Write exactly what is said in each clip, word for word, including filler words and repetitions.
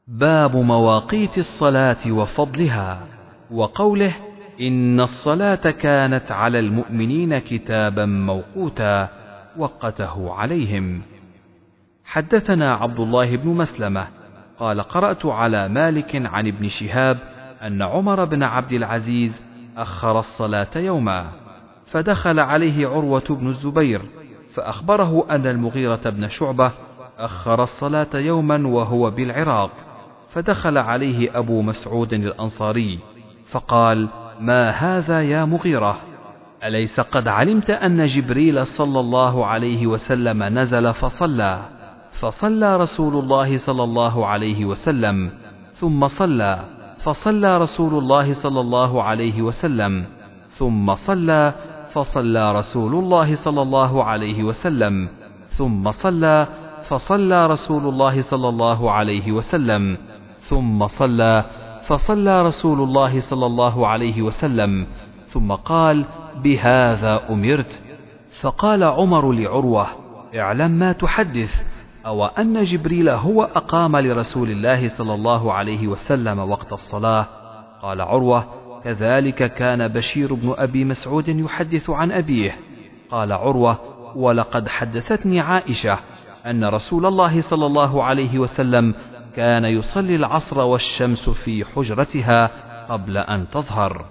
باب مواقيت الصلاة وفضلها، وقوله إن الصلاة كانت على المؤمنين كتابا موقوتا وقته عليهم. حدثنا عبد الله بن مسلمة قال قرأت على مالك عن ابن شهاب أن عمر بن عبد العزيز أخر الصلاة يوما، فدخل عليه عروة بن الزبير فأخبره أن المغيرة بن شعبة أخر الصلاة يوما وهو بالعراق، فدخل عليه أبو مسعود الأنصاري فقال: ما هذا يا مغيرة؟ أليس قد علمت أن جبريل صلى الله عليه وسلم نزل فصلى فصلى رسول الله صلى الله عليه وسلم ثم صلى فصلى رسول الله صلى الله عليه وسلم ثم صلى فصلى رسول الله صلى الله عليه وسلم ثم صلى فصلى رسول الله صلى الله عليه وسلم ثم صلى فصلى رسول الله صلى الله عليه وسلم ثم قال: بهذا أمرت. فقال عمر لعروة: اعلم ما تحدث، أو أن جبريل هو أقام لرسول الله صلى الله عليه وسلم وقت الصلاة؟ قال عروة: كذلك كان بشير بن أبي مسعود يحدث عن أبيه. قال عروة: ولقد حدثتني عائشة أن رسول الله صلى الله عليه وسلم كان يصلي العصر والشمس في حجرتها قبل أن تظهر.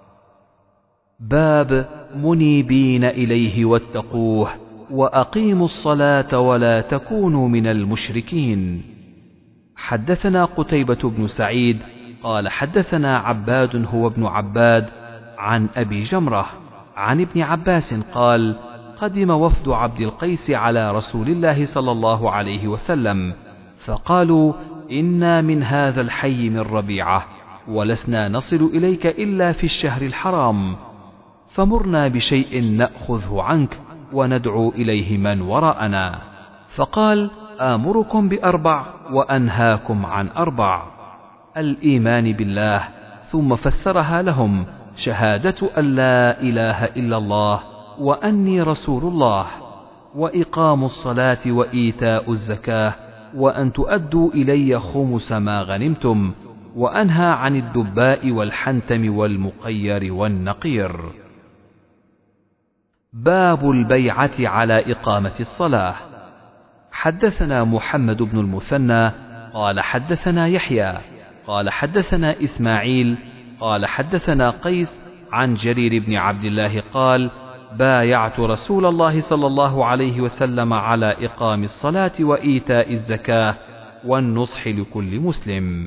باب منيبين إليه واتقوه وأقيموا الصلاة ولا تكونوا من المشركين. حدثنا قتيبة بن سعيد قال حدثنا عباد هو ابن عباد عن أبي جمرة عن ابن عباس قال: قدم وفد عبد القيس على رسول الله صلى الله عليه وسلم فقالوا: إنا من هذا الحي من ربيعة ولسنا نصل إليك إلا في الشهر الحرام، فمرنا بشيء نأخذه عنك وندعو إليه من وراءنا. فقال: آمركم بأربع وأنهاكم عن أربع: الإيمان بالله، ثم فسرها لهم: شهادة أن لا إله إلا الله وأني رسول الله، وإقام الصلاة وإيتاء الزكاة، وأن تؤدوا إلي خمس ما غنمتم، وأنهى عن الدباء والحنتم والمقير والنقير. باب البيعة على إقامة الصلاة. حدثنا محمد بن المثنى قال حدثنا يحيى قال حدثنا إسماعيل قال حدثنا قيس عن جرير بن عبد الله قال: بايعت رسول الله صلى الله عليه وسلم على إقام الصلاة وإيتاء الزكاة والنصح لكل مسلم.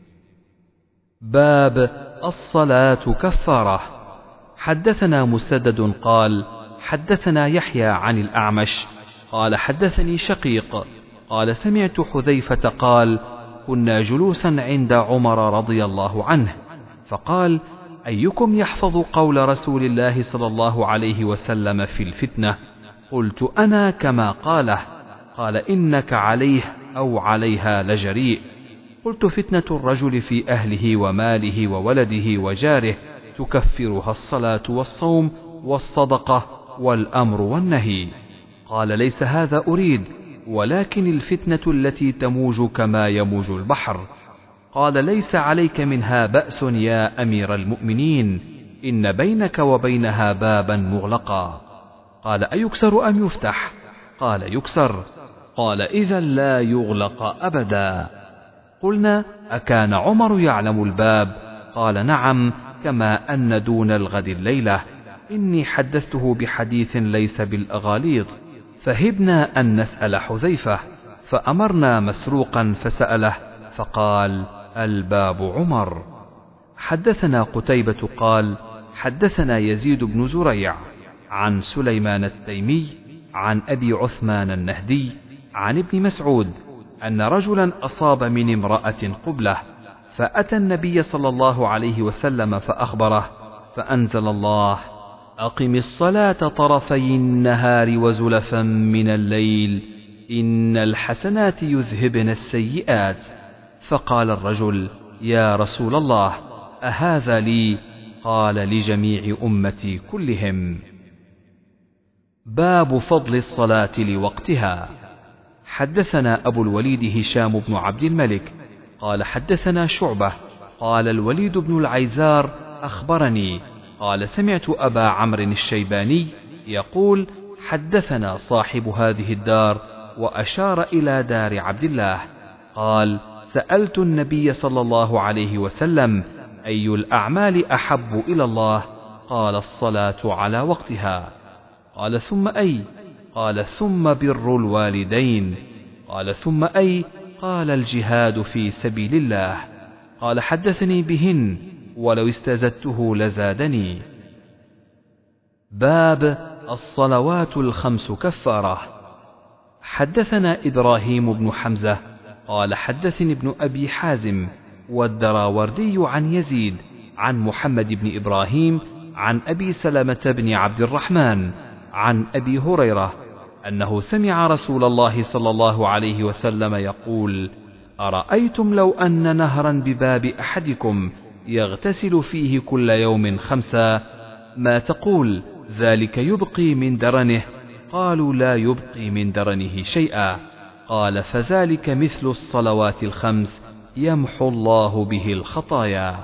باب الصلاة كفارة. حدثنا مسدد قال حدثنا يحيى عن الأعمش قال حدثني شقيق قال سمعت حذيفة قال: كنا جلوسا عند عمر رضي الله عنه فقال: أيكم يحفظ قول رسول الله صلى الله عليه وسلم في الفتنة؟ قلت: أنا كما قاله. قال: إنك عليه أو عليها لجريء. قلت: فتنة الرجل في أهله وماله وولده وجاره تكفرها الصلاة والصوم والصدقة والأمر والنهي. قال: ليس هذا أريد، ولكن الفتنة التي تموج كما يموج البحر. قال: ليس عليك منها بأس يا أمير المؤمنين، إن بينك وبينها بابا مغلقا. قال: أيكسر أم يفتح؟ قال: يكسر. قال: إذا لا يغلق أبدا. قلنا: أكان عمر يعلم الباب؟ قال: نعم، كما أن دون الغد الليلة. إني حدثته بحديث ليس بالأغاليط، فهبنا أن نسأل حذيفة، فأمرنا مسروقا فسأله فقال: الباب عمر. حدثنا قتيبة قال حدثنا يزيد بن زريع عن سليمان التيمي عن أبي عثمان النهدي عن ابن مسعود أن رجلا أصاب من امرأة قبلة، فأتى النبي صلى الله عليه وسلم فأخبره، فأنزل الله: أقم الصلاة طرفي النهار وزلفا من الليل إن الحسنات يذهبن السيئات. فقال الرجل: يا رسول الله، أهذا لي؟ قال: لجميع أمتي كلهم. باب فضل الصلاة لوقتها. حدثنا أبو الوليد هشام بن عبد الملك قال حدثنا شعبة قال الوليد بن العيزار أخبرني قال سمعت أبا عمرو الشيباني يقول حدثنا صاحب هذه الدار، وأشار إلى دار عبد الله. قال سألت النبي صلى الله عليه وسلم أي الأعمال أحب إلى الله؟ قال الصلاة على وقتها. قال ثم أي؟ قال ثم بر الوالدين. قال ثم أي؟ قال الجهاد في سبيل الله. قال حدثني بهن ولو استزدته لزادني. باب الصلوات الخمس كفارة. حدثنا إبراهيم بن حمزة قال حدثني ابن أبي حازم والدراوردي عن يزيد عن محمد بن إبراهيم عن أبي سلمة بن عبد الرحمن عن أبي هريرة أنه سمع رسول الله صلى الله عليه وسلم يقول: أرأيتم لو أن نهرا بباب أحدكم يغتسل فيه كل يوم خمسا ما تقول؟ ذلك يبقي من درنه؟ قالوا لا يبقي من درنه شيئا. قال فذلك مثل الصلوات الخمس يمحو الله به الخطايا.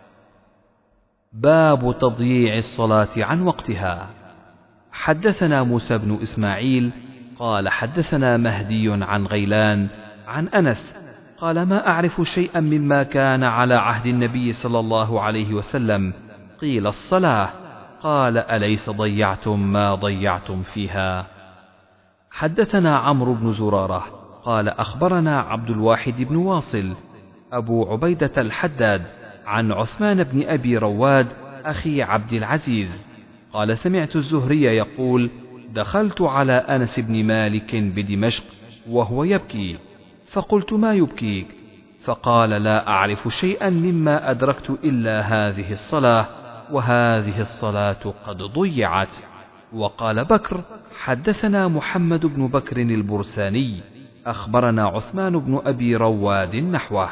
باب تضييع الصلاة عن وقتها. حدثنا موسى بن إسماعيل قال حدثنا مهدي عن غيلان عن أنس قال ما أعرف شيئا مما كان على عهد النبي صلى الله عليه وسلم. قيل الصلاة. قال أليس ضيعتم ما ضيعتم فيها؟ حدثنا عمرو بن زرارة قال أخبرنا عبد الواحد بن واصل أبو عبيدة الحداد عن عثمان بن أبي رواد أخي عبد العزيز قال سمعت الزهري يقول: دخلت على أنس بن مالك بدمشق وهو يبكي، فقلت ما يبكيك؟ فقال لا أعرف شيئا مما أدركت إلا هذه الصلاة، وهذه الصلاة قد ضيعت. وقال بكر حدثنا محمد بن بكر البرساني أخبرنا عثمان بن أبي رواد نحوه.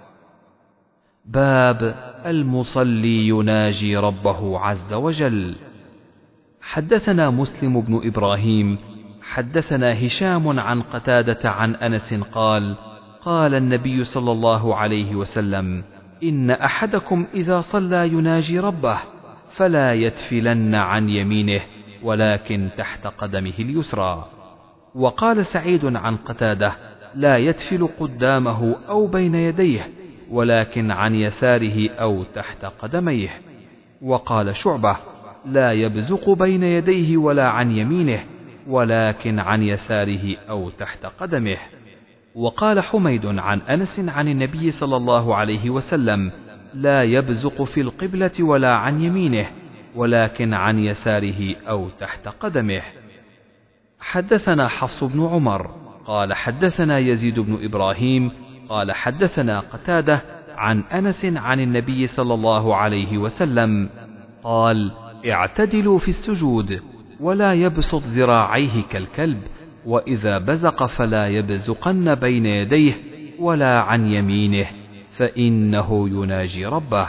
باب المصلي يناجي ربه عز وجل. حدثنا مسلم بن إبراهيم حدثنا هشام عن قتادة عن أنس قال: قال النبي صلى الله عليه وسلم: إن أحدكم إذا صلى يناجي ربه فلا يتفلن عن يمينه ولكن تحت قدمه اليسرى. وقال سعيد عن قتادة: لا يتفل قدامه أو بين يديه ولكن عن يساره أو تحت قدميه. وقال شعبة: لا يبزق بين يديه ولا عن يمينه ولكن عن يساره أو تحت قدمه. وقال حميد عن أنس عن النبي صلى الله عليه وسلم: لا يبزق في القبلة ولا عن يمينه ولكن عن يساره أو تحت قدمه. حدثنا حفص بن عمر قال حدثنا يزيد بن إبراهيم قال حدثنا قتادة عن أنس عن النبي صلى الله عليه وسلم قال: اعتدلوا في السجود ولا يبسط ذراعيه كالكلب، وإذا بزق فلا يبزقن بين يديه ولا عن يمينه فإنه يناجي ربه.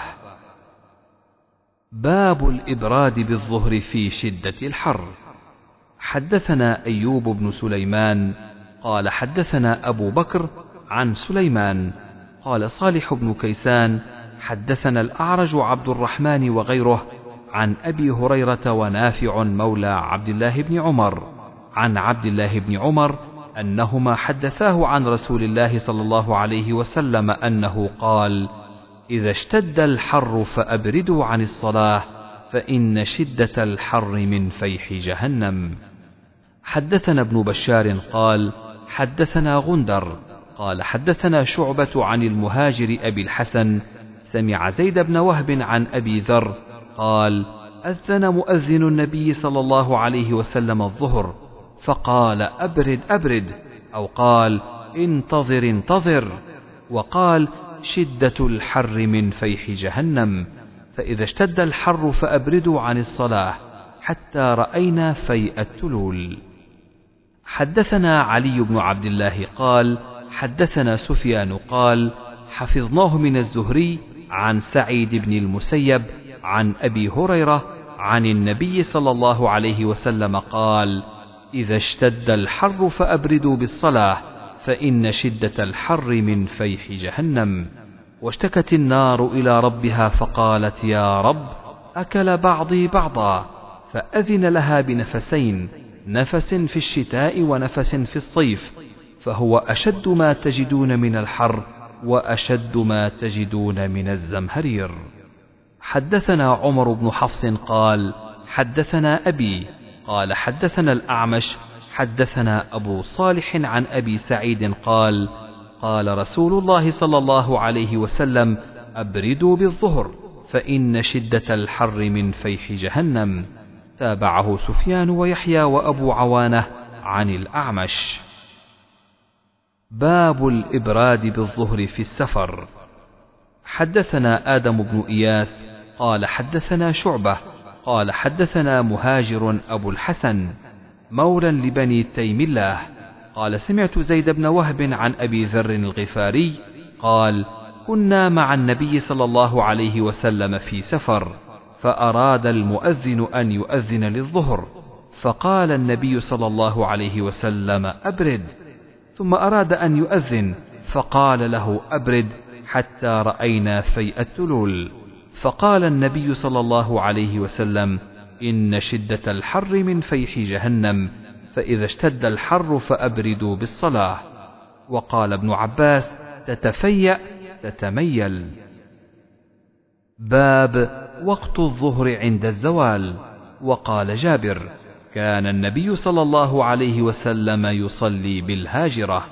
باب الإبراد بالظهر في شدة الحر. حدثنا أيوب بن سليمان قال حدثنا أبو بكر عن سليمان قال صالح بن كيسان حدثنا الأعرج عبد الرحمن وغيره عن أبي هريرة ونافع مولى عبد الله بن عمر عن عبد الله بن عمر أنهما حدثاه عن رسول الله صلى الله عليه وسلم أنه قال: إذا اشتد الحر فأبردوا عن الصلاة فإن شدة الحر من فيح جهنم. حدثنا ابن بشار قال حدثنا غندر قال حدثنا شعبة عن المهاجر أبي الحسن سمع زيد بن وهب عن أبي ذر قال: أذن مؤذن النبي صلى الله عليه وسلم الظهر فقال: أبرد أبرد، أو قال: انتظر انتظر، وقال: شدة الحر من فيح جهنم، فإذا اشتد الحر فأبردوا عن الصلاة حتى رأينا فيء التلول. حدثنا علي بن عبد الله قال حدثنا سفيان قال حفظناه من الزهري عن سعيد بن المسيب عن أبي هريرة عن النبي صلى الله عليه وسلم قال: إذا اشتد الحر فأبردوا بالصلاة فإن شدة الحر من فيح جهنم. واشتكت النار إلى ربها فقالت يا رب أكل بعضي بعضا، فأذن لها بنفسين، نفس في الشتاء ونفس في الصيف، فهو أشد ما تجدون من الحر وأشد ما تجدون من الزمهرير. حدثنا عمر بن حفص قال حدثنا أبي قال حدثنا الأعمش حدثنا أبو صالح عن أبي سعيد قال قال رسول الله صلى الله عليه وسلم أبردوا بالظهر فإن شدة الحر من فيح جهنم. تابعه سفيان ويحيى وأبو عوانة عن الأعمش. باب الإبراد بالظهر في السفر. حدثنا آدم بن إياس قال حدثنا شعبة قال حدثنا مهاجر أبو الحسن مولى لبني تيم الله قال سمعت زيد بن وهب عن أبي ذر الغفاري قال كنا مع النبي صلى الله عليه وسلم في سفر، فأراد المؤذن أن يؤذن للظهر، فقال النبي صلى الله عليه وسلم أبرد، ثم أراد أن يؤذن فقال له أبرد حتى رأينا فيء التلول، فقال النبي صلى الله عليه وسلم إن شدة الحر من فيح جهنم، فإذا اشتد الحر فأبردوا بالصلاة. وقال ابن عباس تتفيأ تتميل. باب وقت الظهر عند الزوال. وقال جابر كان النبي صلى الله عليه وسلم يصلي بالهاجرة.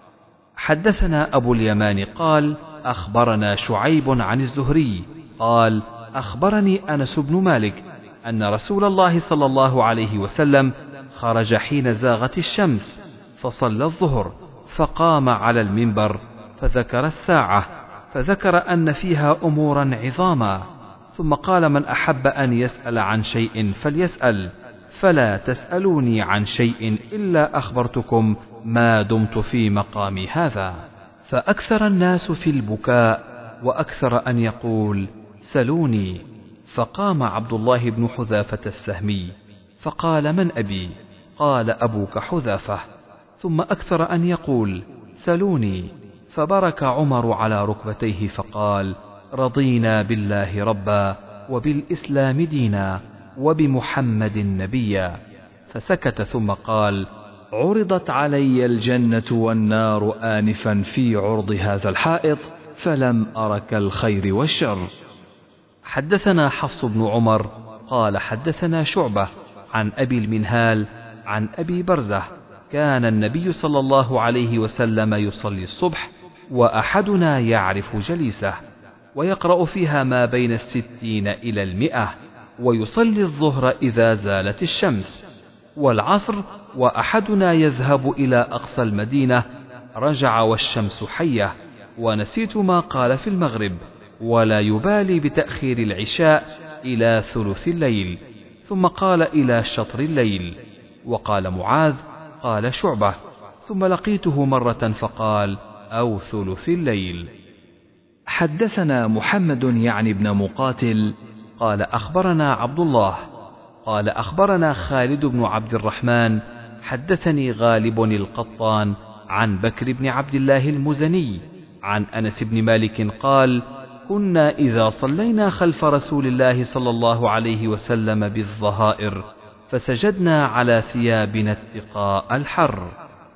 حدثنا أبو اليمان قال أخبرنا شعيب عن الزهري قال أخبرني أنس بن مالك أن رسول الله صلى الله عليه وسلم خرج حين زاغت الشمس فصلى الظهر، فقام على المنبر فذكر الساعة، فذكر أن فيها أمورا عظاما، ثم قال من أحب أن يسأل عن شيء فليسأل، فلا تسألوني عن شيء إلا أخبرتكم ما دمت في مقامي هذا. فأكثر الناس في البكاء، وأكثر أن يقول سلوني، فقام عبد الله بن حذافة السهمي فقال من أبي؟ قال أبوك حذافة، ثم أكثر أن يقول سلوني، فبرك عمر على ركبتيه فقال رضينا بالله ربا وبالإسلام دينا وبمحمد نبيا، فسكت ثم قال عرضت علي الجنة والنار آنفا في عرض هذا الحائط فلم أرك الخير والشر. حدثنا حفص بن عمر قال حدثنا شعبة عن أبي المنهال عن أبي برزة كان النبي صلى الله عليه وسلم يصلي الصبح وأحدنا يعرف جليسه، ويقرأ فيها ما بين الستين إلى المئة، ويصلي الظهر إذا زالت الشمس، والعصر وأحدنا يذهب إلى أقصى المدينة، رجع والشمس حية، ونسيت ما قال في المغرب، ولا يبالي بتأخير العشاء إلى ثلث الليل، ثم قال إلى شطر الليل. وقال معاذ قال شعبة ثم لقيته مرة فقال أو ثلث الليل. حدثنا محمد يعني ابن مقاتل قال أخبرنا عبد الله قال أخبرنا خالد بن عبد الرحمن حدثني غالب القطان عن بكر بن عبد الله المزني عن أنس بن مالك قال كنا إذا صلينا خلف رسول الله صلى الله عليه وسلم بالظهائر فسجدنا على ثيابنا اتقاء الحر.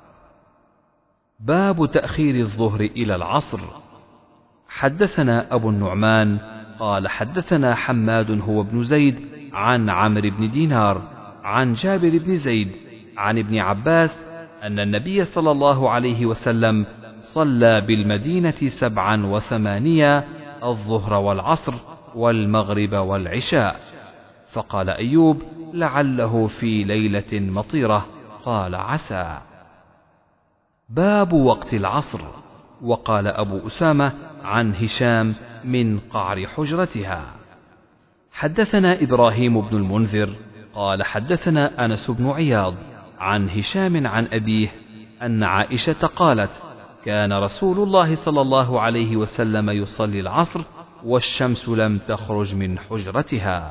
باب تأخير الظهر إلى العصر. حدثنا أبو النعمان قال حدثنا حماد هو ابن زيد عن عمرو بن دينار عن جابر بن زيد عن ابن عباس أن النبي صلى الله عليه وسلم صلى بالمدينة سبعا وثمانية الظهر والعصر والمغرب والعشاء. فقال أيوب لعله في ليلة مطيرة، قال عسى. باب وقت العصر. وقال أبو أسامة عن هشام من قعر حجرتها. حدثنا إبراهيم بن المنذر قال حدثنا أنس بن عياض عن هشام عن أبيه أن عائشة قالت كان رسول الله صلى الله عليه وسلم يصلي العصر والشمس لم تخرج من حجرتها.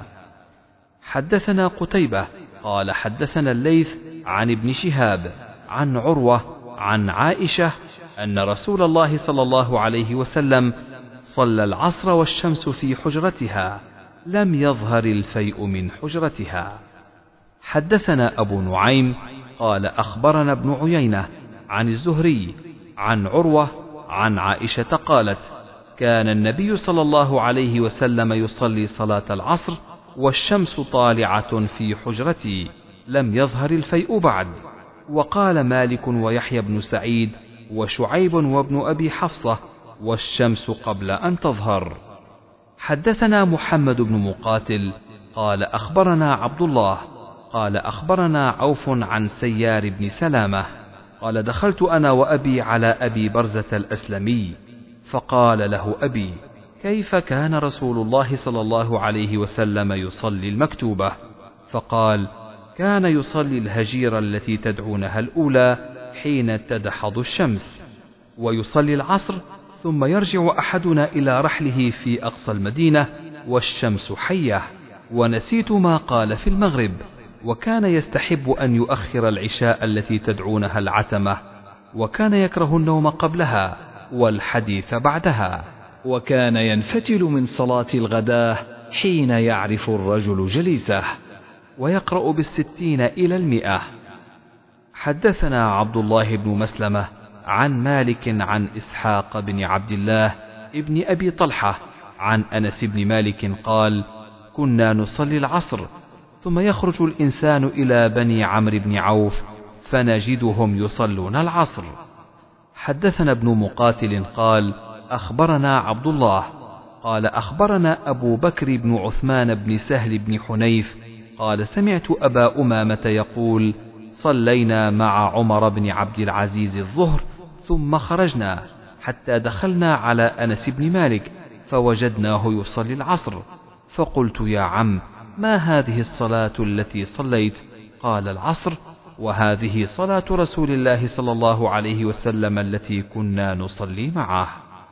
حدثنا قتيبة قال حدثنا الليث عن ابن شهاب عن عروة عن عائشة أن رسول الله صلى الله عليه وسلم صلى العصر والشمس في حجرتها، لم يظهر الفيء من حجرتها. حدثنا أبو نعيم قال أخبرنا ابن عيينة عن الزهري عن عروة عن عائشة قالت: كان النبي صلى الله عليه وسلم يصلي صلاة العصر والشمس طالعة في حجرتي، لم يظهر الفيء بعد. وقال مالك ويحيى بن سعيد وشعيب وابن أبي حفصة: والشمس قبل أن تظهر. حدثنا محمد بن مقاتل قال أخبرنا عبد الله قال أخبرنا عوف عن سيار بن سلامة قال: دخلت أنا وأبي على أبي برزة الأسلمي، فقال له أبي: كيف كان رسول الله صلى الله عليه وسلم يصلي المكتوبة؟ فقال: كان يصلي الهجير التي تدعونها الأولى حين تدحض الشمس، ويصلي العصر، ثم يرجع أحدنا إلى رحله في أقصى المدينة والشمس حية. ونسيت ما قال في المغرب، وكان يستحب أن يؤخر العشاء التي تدعونها العتمة، وكان يكره النوم قبلها والحديث بعدها، وكان ينفتل من صلاة الغداة حين يعرف الرجل جليسه، ويقرأ بالستين إلى المئة. حدثنا عبد الله بن مسلمة عن مالك عن إسحاق بن عبد الله ابن أبي طلحة عن أنس بن مالك قال: كنا نصلي العصر، ثم يخرج الإنسان إلى بني عمرو بن عوف فنجدهم يصلون العصر. حدثنا ابن مقاتل قال أخبرنا عبد الله قال أخبرنا أبو بكر بن عثمان بن سهل بن حنيف قال: سمعت أبا أمامة يقول: صلينا مع عمر بن عبد العزيز الظهر، ثم خرجنا حتى دخلنا على أنس بن مالك فوجدناه يصلي العصر، فقلت: يا عم، ما هذه الصلاة التي صليت؟ قال: العصر، وهذه صلاة رسول الله صلى الله عليه وسلم التي كنا نصلي معه.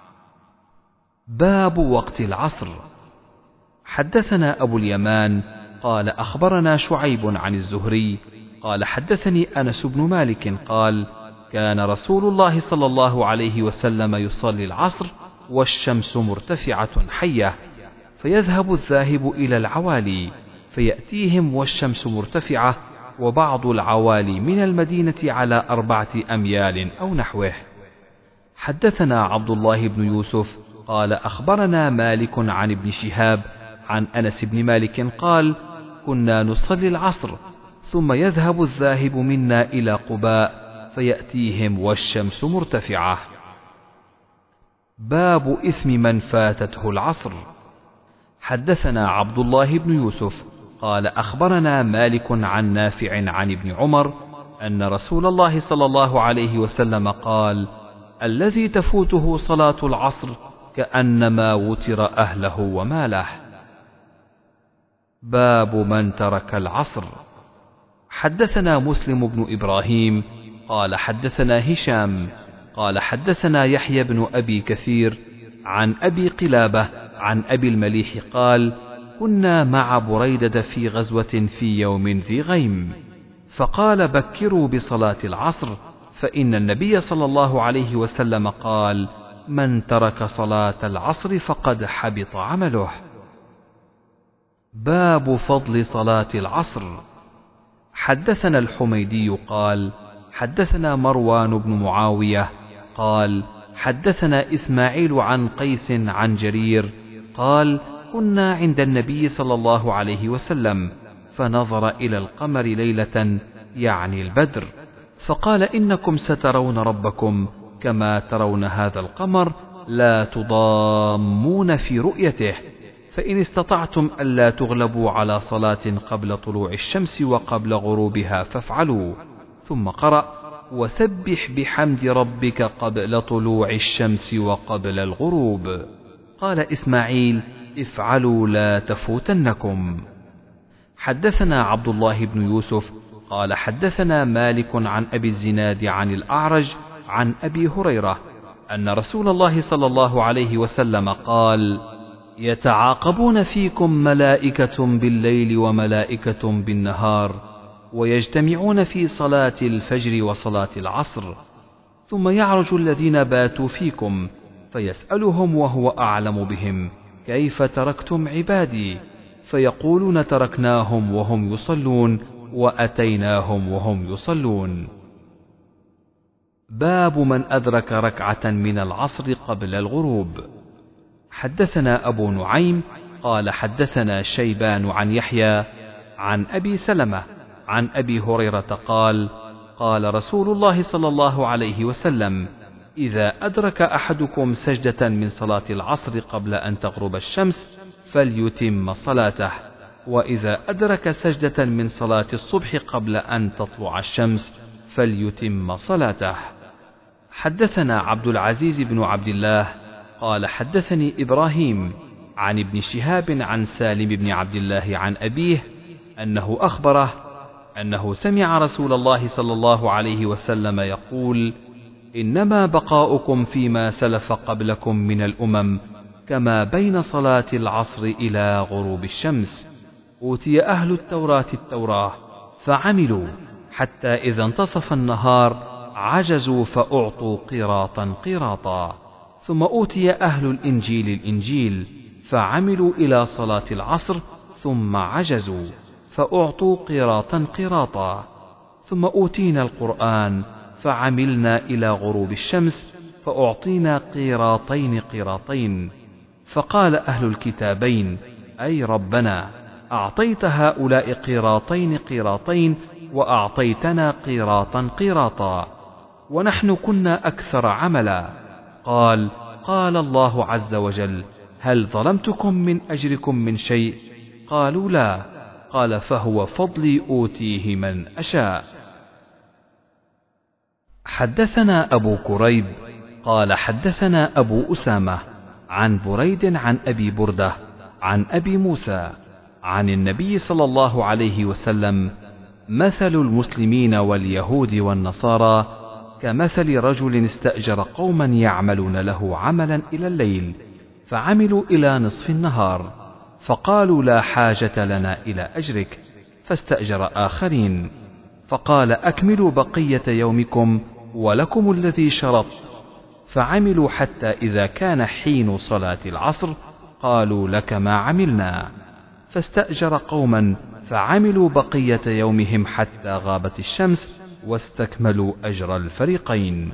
باب وقت العصر. حدثنا أبو اليمان قال أخبرنا شعيب عن الزهري قال: حدثني أنس بن مالك قال: كان رسول الله صلى الله عليه وسلم يصلي العصر والشمس مرتفعة حية، فيذهب الذاهب إلى العوالي فيأتيهم والشمس مرتفعة، وبعض العوالي من المدينة على أربعة أميال أو نحوه. حدثنا عبد الله بن يوسف قال أخبرنا مالك عن ابن شهاب عن أنس بن مالك قال: كنا نصلي العصر، ثم يذهب الذاهب منا إلى قباء فيأتيهم والشمس مرتفعة. باب إثم من فاتته العصر. حدثنا عبد الله بن يوسف قال أخبرنا مالك عن نافع عن ابن عمر أن رسول الله صلى الله عليه وسلم قال: الذي تفوته صلاة العصر كأنما وتر أهله وماله. باب من ترك العصر. حدثنا مسلم بن إبراهيم قال حدثنا هشام قال حدثنا يحيى بن أبي كثير عن أبي قلابة عن أبي المليح قال: كنا مع بريدة في غزوة في يوم ذي غيم، فقال: بكروا بصلاة العصر، فإن النبي صلى الله عليه وسلم قال: من ترك صلاة العصر فقد حبط عمله. باب فضل صلاة العصر. حدثنا الحميدي قال حدثنا مروان بن معاوية قال حدثنا إسماعيل عن قيس عن جرير قال: كنا عند النبي صلى الله عليه وسلم فنظر إلى القمر ليلة، يعني البدر، فقال: إنكم سترون ربكم كما ترون هذا القمر، لا تضامون في رؤيته، فإن استطعتم ألا تغلبوا على صلاة قبل طلوع الشمس وقبل غروبها فافعلوا. ثم قرأ: وسبح بحمد ربك قبل طلوع الشمس وقبل الغروب. قال إسماعيل: افعلوا لا تفوتنكم. حدثنا عبد الله بن يوسف قال حدثنا مالك عن أبي الزناد عن الأعرج عن أبي هريرة أن رسول الله صلى الله عليه وسلم قال: يتعاقبون فيكم ملائكة بالليل وملائكة بالنهار، ويجتمعون في صلاة الفجر وصلاة العصر، ثم يعرج الذين باتوا فيكم فيسألهم وهو أعلم بهم: كيف تركتم عبادي؟ فيقولون: تركناهم وهم يصلون وأتيناهم وهم يصلون. باب من أدرك ركعة من العصر قبل الغروب. حدثنا أبو نعيم قال حدثنا شيبان عن يحيى عن أبي سلمة عن أبي هريرة قال: قال رسول الله صلى الله عليه وسلم: إذا أدرك أحدكم سجدة من صلاة العصر قبل أن تغرب الشمس فليتم صلاته، وإذا أدرك سجدة من صلاة الصبح قبل أن تطلع الشمس فليتم صلاته. حدثنا عبد العزيز بن عبد الله قال حدثني إبراهيم عن ابن شهاب عن سالم بن عبد الله عن أبيه أنه أخبره أنه سمع رسول الله صلى الله عليه وسلم يقول: إنما بقاؤكم فيما سلف قبلكم من الأمم كما بين صلاة العصر إلى غروب الشمس. أوتي أهل التوراة التوراة فعملوا حتى إذا انتصف النهار عجزوا فأعطوا قيراطا قيراطا، ثم أوتي أهل الإنجيل الإنجيل فعملوا إلى صلاة العصر ثم عجزوا فأعطوا قيراطا قيراطا، ثم أوتينا القرآن فعملنا إلى غروب الشمس فأعطينا قيراطين قيراطين. فقال أهل الكتابين: أي ربنا، أعطيت هؤلاء قيراطين قيراطين وأعطيتنا قيراطا قيراطا، ونحن كنا أكثر عملا. قال: قال الله عز وجل: هل ظلمتكم من أجركم من شيء؟ قالوا: لا. قال: فهو فضلي أوتيه من أشاء. حدثنا أبو كريب قال حدثنا أبو أسامة عن بريد عن أبي بردة عن أبي موسى عن النبي صلى الله عليه وسلم: مثل المسلمين واليهود والنصارى كمثل رجل استأجر قوما يعملون له عملا إلى الليل فعملوا إلى نصف النهار، فقالوا: لا حاجة لنا إلى أجرك، فاستأجر آخرين، فقال: أكملوا بقية يومكم ولكم الذي شرط. فعملوا حتى إذا كان حين صلاة العصر قالوا: لك ما عملنا، فاستأجر قوما فعملوا بقية يومهم حتى غابت الشمس واستكملوا أجر الفريقين.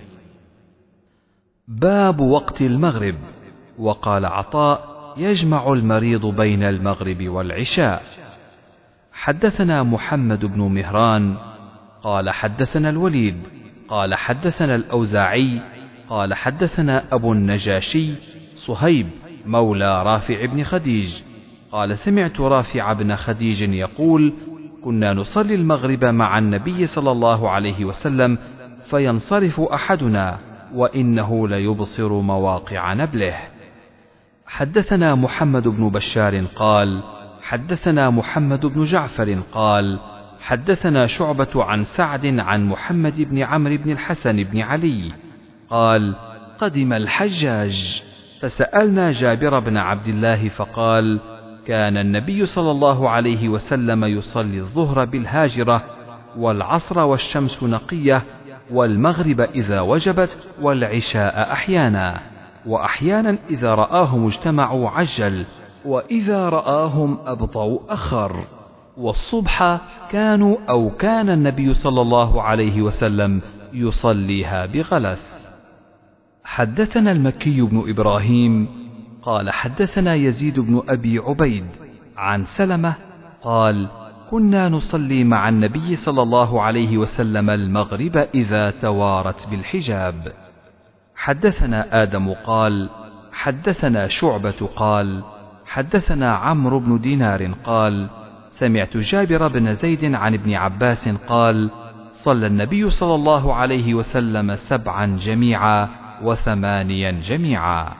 باب وقت المغرب. وقال عطاء: يجمع المريض بين المغرب والعشاء. حدثنا محمد بن مهران قال حدثنا الوليد قال حدثنا الأوزاعي قال حدثنا أبو النجاشي صهيب مولى رافع بن خديج قال: سمعت رافع بن خديج يقول: كنا نصلي المغرب مع النبي صلى الله عليه وسلم فينصرف أحدنا وإنه ليبصر مواقع نبله. حدثنا محمد بن بشار قال حدثنا محمد بن جعفر قال حدثنا شعبة عن سعد عن محمد بن عمرو بن الحسن بن علي قال: قدم الحجاج فسألنا جابر بن عبد الله فقال: كان النبي صلى الله عليه وسلم يصلي الظهر بالهاجرة والعصر والشمس نقية والمغرب إذا وجبت والعشاء أحيانا، وأحيانا إذا رآهم اجتمعوا عجل، وإذا رآهم أبطأوا أخر، والصبح كانوا أو كان النبي صلى الله عليه وسلم يصليها بغلس. حدثنا المكي بن إبراهيم قال حدثنا يزيد بن أبي عبيد عن سلمة قال: كنا نصلي مع النبي صلى الله عليه وسلم المغرب إذا توارت بالحجاب. حدثنا آدم قال حدثنا شعبة قال حدثنا عمرو بن دينار قال: سمعت جابر بن زيد عن ابن عباس قال: صلى النبي صلى الله عليه وسلم سبعا جميعا وثمانيا جميعا.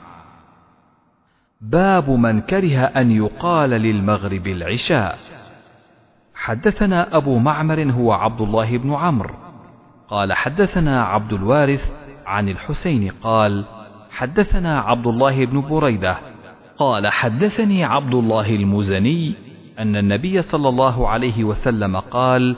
باب من كره أن يقال للمغرب العشاء. حدثنا أبو معمر هو عبد الله بن عمرو قال حدثنا عبد الوارث عن الحسين قال حدثنا عبد الله بن بريدة قال حدثني عبد الله المزني أن النبي صلى الله عليه وسلم قال: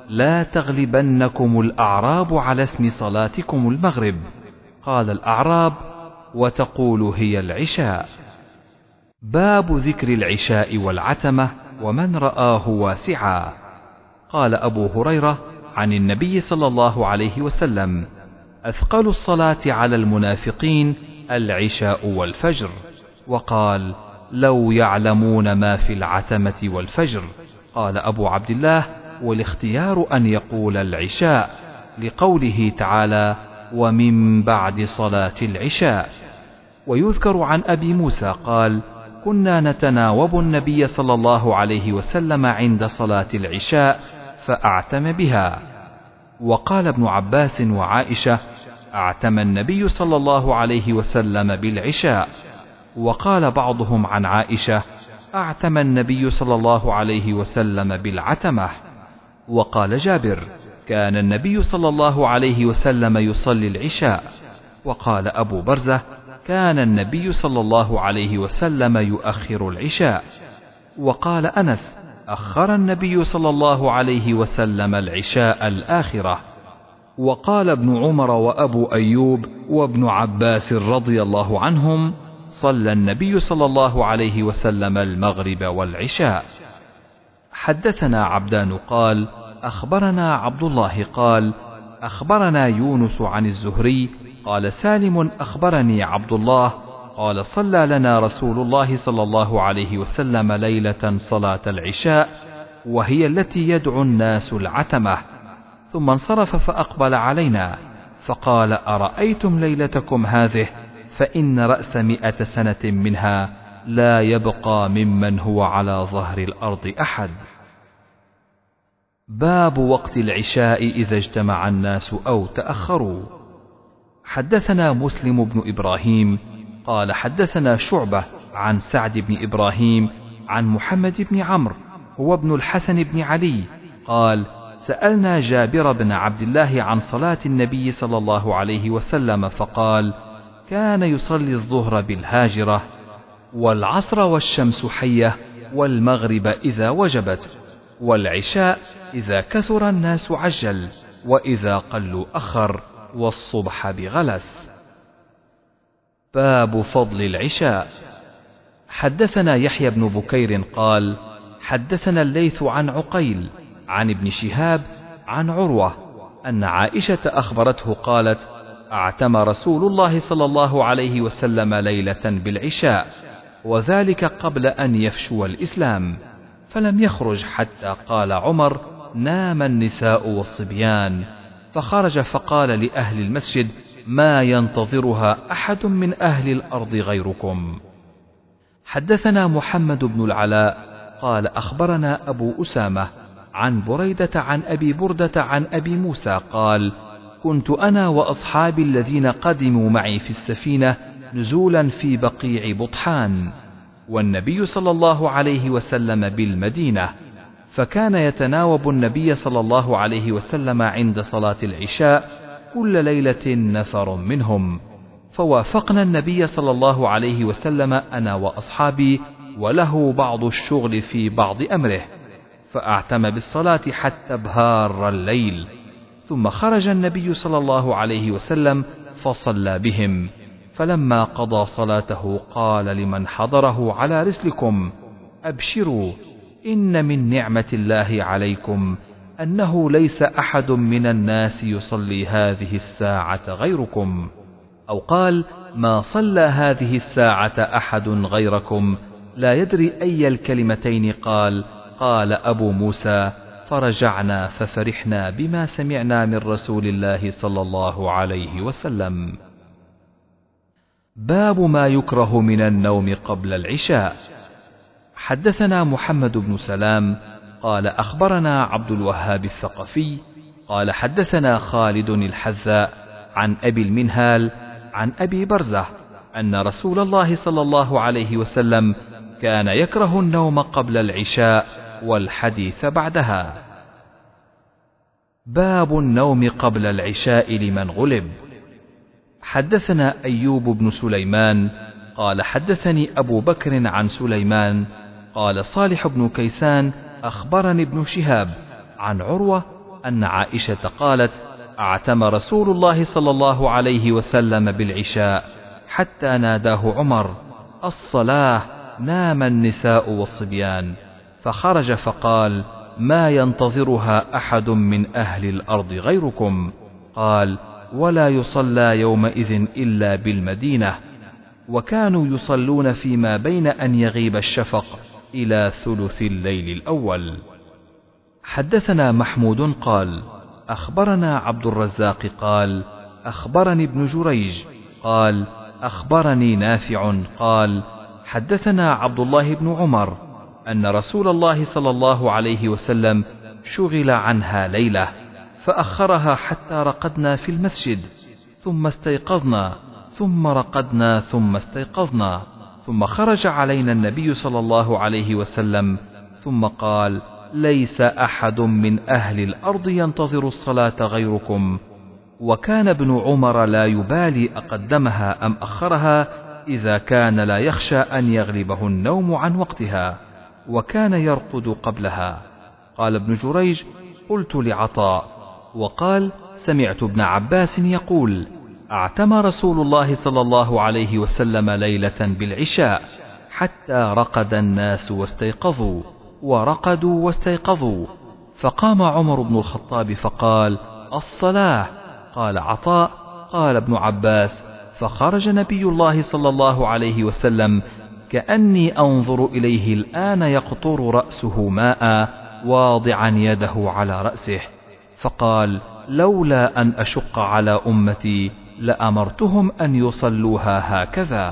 لا تغلبنكم الأعراب على اسم صلاتكم المغرب. قال الأعراب: وتقول هي العشاء. باب ذكر العشاء والعتمة ومن رآه واسعا. قال أبو هريرة عن النبي صلى الله عليه وسلم: أثقل الصلاة على المنافقين العشاء والفجر. وقال: لو يعلمون ما في العتمة والفجر. قال أبو عبد الله: والاختيار أن يقول العشاء، لقوله تعالى: ومن بعد صلاة العشاء. ويذكر عن أبي موسى قال: كنا نتناوب النبي صلى الله عليه وسلم عند صلاة العشاء فأعتم بها. وقال ابن عباس وعائشة: أعتم النبي صلى الله عليه وسلم بالعشاء. وقال بعضهم عن عائشة: أعتم النبي صلى الله عليه وسلم بالعتمة. وقال جابر: كان النبي صلى الله عليه وسلم يصلي العشاء. وقال أبو برزة: كان النبي صلى الله عليه وسلم يؤخر العشاء. وقال أنس: أخر النبي صلى الله عليه وسلم العشاء الآخرة. وقال ابن عمر وأبو أيوب وابن عباس رضي الله عنهم: صلى النبي صلى الله عليه وسلم المغرب والعشاء. حدثنا عبدان قال: أخبرنا عبد الله قال: أخبرنا يونس عن الزهري قال: سالم أخبرني عبد الله قال: صلى لنا رسول الله صلى الله عليه وسلم ليلة صلاة العشاء، وهي التي يدعو الناس العتمة، ثم انصرف فأقبل علينا فقال: أرأيتم ليلتكم هذه؟ فإن رأس مئة سنة منها لا يبقى ممن هو على ظهر الأرض أحد. باب وقت العشاء إذا اجتمع الناس أو تأخروا. حدثنا مسلم بن إبراهيم قال: حدثنا شعبة عن سعد بن إبراهيم عن محمد بن عمرو هو ابن الحسن بن علي قال: سألنا جابر بن عبد الله عن صلاة النبي صلى الله عليه وسلم فقال: كان يصلي الظهر بالهاجرة، والعصر والشمس حية، والمغرب إذا وجبت، والعشاء إذا كثر الناس عجل، وإذا قلوا أخر، والصبح بغلس. باب فضل العشاء. حدثنا يحيى بن بكير قال: حدثنا الليث عن عقيل عن ابن شهاب عن عروة أن عائشة أخبرته قالت: أعتم رسول الله صلى الله عليه وسلم ليلة بالعشاء، وذلك قبل أن يفشو الإسلام، فلم يخرج حتى قال عمر: نام النساء والصبيان، فخرج فقال لأهل المسجد: ما ينتظرها أحد من أهل الأرض غيركم. حدثنا محمد بن العلاء قال: أخبرنا أبو أسامة عن بريدة عن أبي بردة عن أبي موسى قال: كنت أنا وأصحابي الذين قدموا معي في السفينة نزولا في بقيع بطحان، والنبي صلى الله عليه وسلم بالمدينة، فكان يتناوب النبي صلى الله عليه وسلم عند صلاة العشاء كل ليلة نفر منهم، فوافقنا النبي صلى الله عليه وسلم أنا وأصحابي، وله بعض الشغل في بعض أمره، فأعتم بالصلاة حتى ابهار الليل، ثم خرج النبي صلى الله عليه وسلم فصلى بهم، فلما قضى صلاته قال لمن حضره: على رسلكم، أبشروا، إن من نعمة الله عليكم أنه ليس أحد من الناس يصلي هذه الساعة غيركم، أو قال: ما صلى هذه الساعة أحد غيركم. لا يدري أي الكلمتين قال. قال أبو موسى: فرجعنا ففرحنا بما سمعنا من رسول الله صلى الله عليه وسلم. باب ما يكره من النوم قبل العشاء. حدثنا محمد بن سلام قال: أخبرنا عبد الوهاب الثقفي قال: حدثنا خالد الحذاء عن أبي المنهال عن أبي برزة أن رسول الله صلى الله عليه وسلم كان يكره النوم قبل العشاء والحديث بعدها. باب النوم قبل العشاء لمن غلب. حدثنا أيوب بن سليمان قال: حدثني أبو بكر عن سليمان قال: صالح بن كيسان أخبرني ابن شهاب عن عروة أن عائشة قالت: اعتم رسول الله صلى الله عليه وسلم بالعشاء حتى ناداه عمر: الصلاة، نام النساء والصبيان، فخرج فقال: ما ينتظرها أحد من أهل الأرض غيركم؟ قال: ولا يصلى يومئذ إلا بالمدينة. وكانوا يصلون فيما بين أن يغيب الشفق إلى ثلث الليل الأول. حدثنا محمود قال: أخبرنا عبد الرزاق قال: أخبرني ابن جريج قال: أخبرني نافع قال: حدثنا عبد الله بن عمر أن رسول الله صلى الله عليه وسلم شغل عنها ليلة فأخرها حتى رقدنا في المسجد، ثم استيقظنا، ثم رقدنا، ثم استيقظنا، ثم خرج علينا النبي صلى الله عليه وسلم ثم قال: ليس أحد من أهل الأرض ينتظر الصلاة غيركم. وكان ابن عمر لا يبالي أقدمها أم أخرها إذا كان لا يخشى أن يغلبه النوم عن وقتها، وكان يرقد قبلها. قال ابن جريج: قلت لعطاء، وقال: سمعت ابن عباس يقول: اعتم رسول الله صلى الله عليه وسلم ليلة بالعشاء حتى رقد الناس واستيقظوا، ورقدوا واستيقظوا، فقام عمر بن الخطاب فقال: الصلاة. قال عطاء: قال ابن عباس: فخرج نبي الله صلى الله عليه وسلم كأني أنظر إليه الآن يقطر رأسه ماء واضعا يده على رأسه، فقال: لولا أن أشق على أمتي لأمرتهم أن يصلوها هكذا.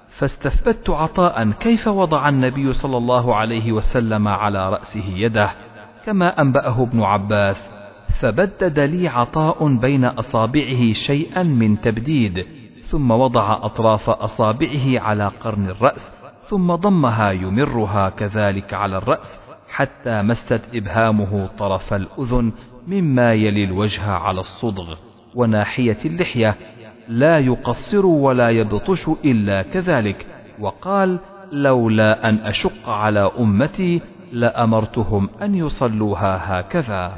فاستثبت عطاء كيف وضع النبي صلى الله عليه وسلم على رأسه يده كما أنبأه ابن عباس، فبدد لي عطاء بين أصابعه شيئا من تبديد، ثم وضع أطراف أصابعه على قرن الرأس، ثم ضمها يمرها كذلك على الرأس حتى مست إبهامه طرف الأذن مما يلي الوجه على الصدغ وناحية اللحية، لا يقصر ولا يبطش إلا كذلك، وقال: لولا أن أشق على أمتي لأمرتهم أن يصلوها هكذا.